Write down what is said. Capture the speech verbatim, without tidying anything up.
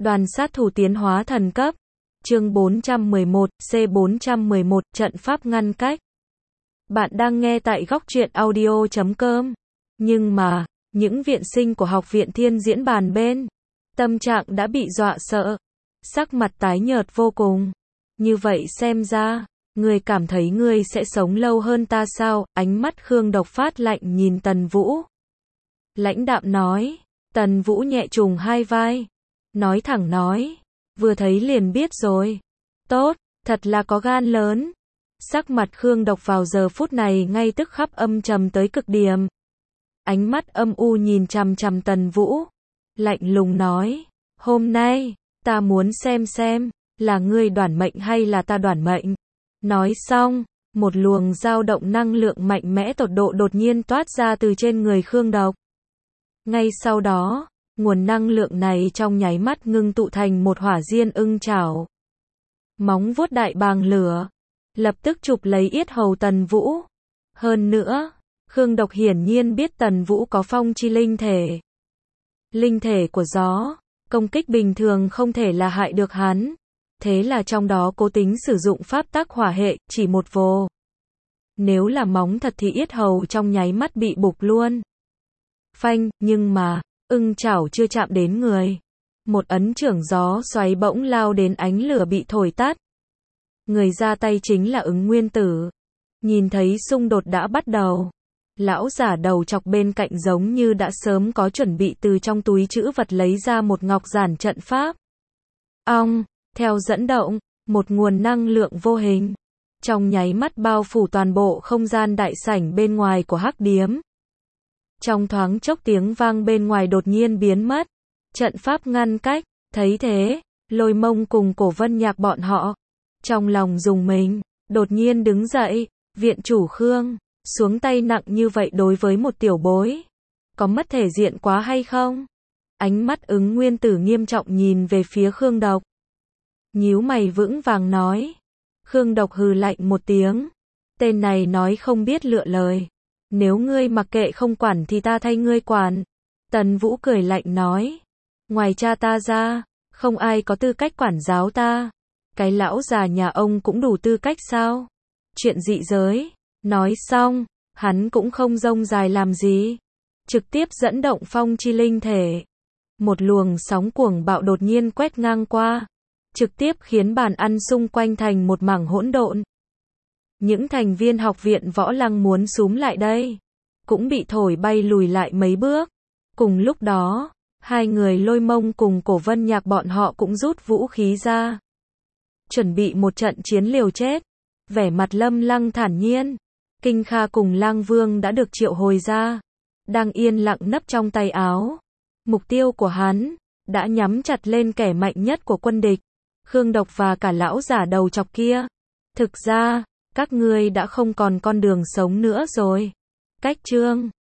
Đoàn sát thủ tiến hóa thần cấp. Chương bốn trăm mười một, C bốn trăm mười một, trận pháp ngăn cách. Bạn đang nghe tại góc truyện audio chấm com. Nhưng mà, những viện sinh của học viện Thiên Diễn bàn bên, tâm trạng đã bị dọa sợ, sắc mặt tái nhợt vô cùng. Như vậy xem ra, ngươi cảm thấy ngươi sẽ sống lâu hơn ta sao? Ánh mắt Khương Độc phát lạnh nhìn Tần Vũ. Lãnh đạm nói, Tần Vũ nhẹ trùng hai vai, nói thẳng nói, vừa thấy liền biết rồi. Tốt, thật là có gan lớn. Sắc mặt Khương Độc vào giờ phút này ngay tức khắc âm trầm tới cực điểm. Ánh mắt âm u nhìn chằm chằm Tần Vũ, lạnh lùng nói, hôm nay, ta muốn xem xem, là ngươi đoản mệnh hay là ta đoản mệnh. Nói xong, một luồng dao động năng lượng mạnh mẽ tột độ đột nhiên toát ra từ trên người Khương Độc. Ngay sau đó, nguồn năng lượng này trong nháy mắt ngưng tụ thành một hỏa diên ưng chảo. Móng vuốt đại bàng lửa, lập tức chụp lấy yết hầu Tần Vũ. Hơn nữa, Khương Độc hiển nhiên biết Tần Vũ có phong chi linh thể. Linh thể của gió, công kích bình thường không thể là hại được hắn. Thế là trong đó cố tính sử dụng pháp tắc hỏa hệ, chỉ một vồ. Nếu là móng thật thì yết hầu trong nháy mắt bị bục luôn. Phanh, nhưng mà, ưng chảo chưa chạm đến người. Một ấn trưởng gió xoáy bỗng lao đến, ánh lửa bị thổi tắt. Người ra tay chính là Ứng Nguyên Tử. Nhìn thấy xung đột đã bắt đầu, lão giả đầu chọc bên cạnh giống như đã sớm có chuẩn bị, từ trong túi trữ vật lấy ra một ngọc giản trận pháp. Ong, theo dẫn động, một nguồn năng lượng vô hình trong nháy mắt bao phủ toàn bộ không gian đại sảnh bên ngoài của Hắc Điếm. Trong thoáng chốc tiếng vang bên ngoài đột nhiên biến mất. Trận pháp ngăn cách. Thấy thế, Lôi Mông cùng Cổ Vân Nhạc bọn họ trong lòng rùng mình, đột nhiên đứng dậy. Viện chủ Khương, xuống tay nặng như vậy đối với một tiểu bối, có mất thể diện quá hay không? Ánh mắt Ứng Nguyên Tử nghiêm trọng nhìn về phía Khương Độc, nhíu mày vững vàng nói. Khương Độc hừ lạnh một tiếng, tên này nói không biết lựa lời. Nếu ngươi mặc kệ không quản thì ta thay ngươi quản. Tần Vũ cười lạnh nói, ngoài cha ta ra, không ai có tư cách quản giáo ta. Cái lão già nhà ông cũng đủ tư cách sao? Chuyện dị giới. Nói xong, hắn cũng không rông dài làm gì, trực tiếp dẫn động phong chi linh thể. Một luồng sóng cuồng bạo đột nhiên quét ngang qua, trực tiếp khiến bàn ăn xung quanh thành một mảng hỗn độn. Những thành viên học viện Võ Lăng muốn xúm lại đây, cũng bị thổi bay lùi lại mấy bước. Cùng lúc đó, hai người Lôi Mông cùng Cổ Vân Nhạc bọn họ cũng rút vũ khí ra, chuẩn bị một trận chiến liều chết. Vẻ mặt Lâm Lăng thản nhiên. Kinh Kha cùng Lang Vương đã được triệu hồi ra, đang yên lặng nấp trong tay áo. Mục tiêu của hắn đã nhắm chặt lên kẻ mạnh nhất của quân địch, Khương Độc và cả lão giả đầu chọc kia. Thực ra, các ngươi đã không còn con đường sống nữa rồi. Cách chương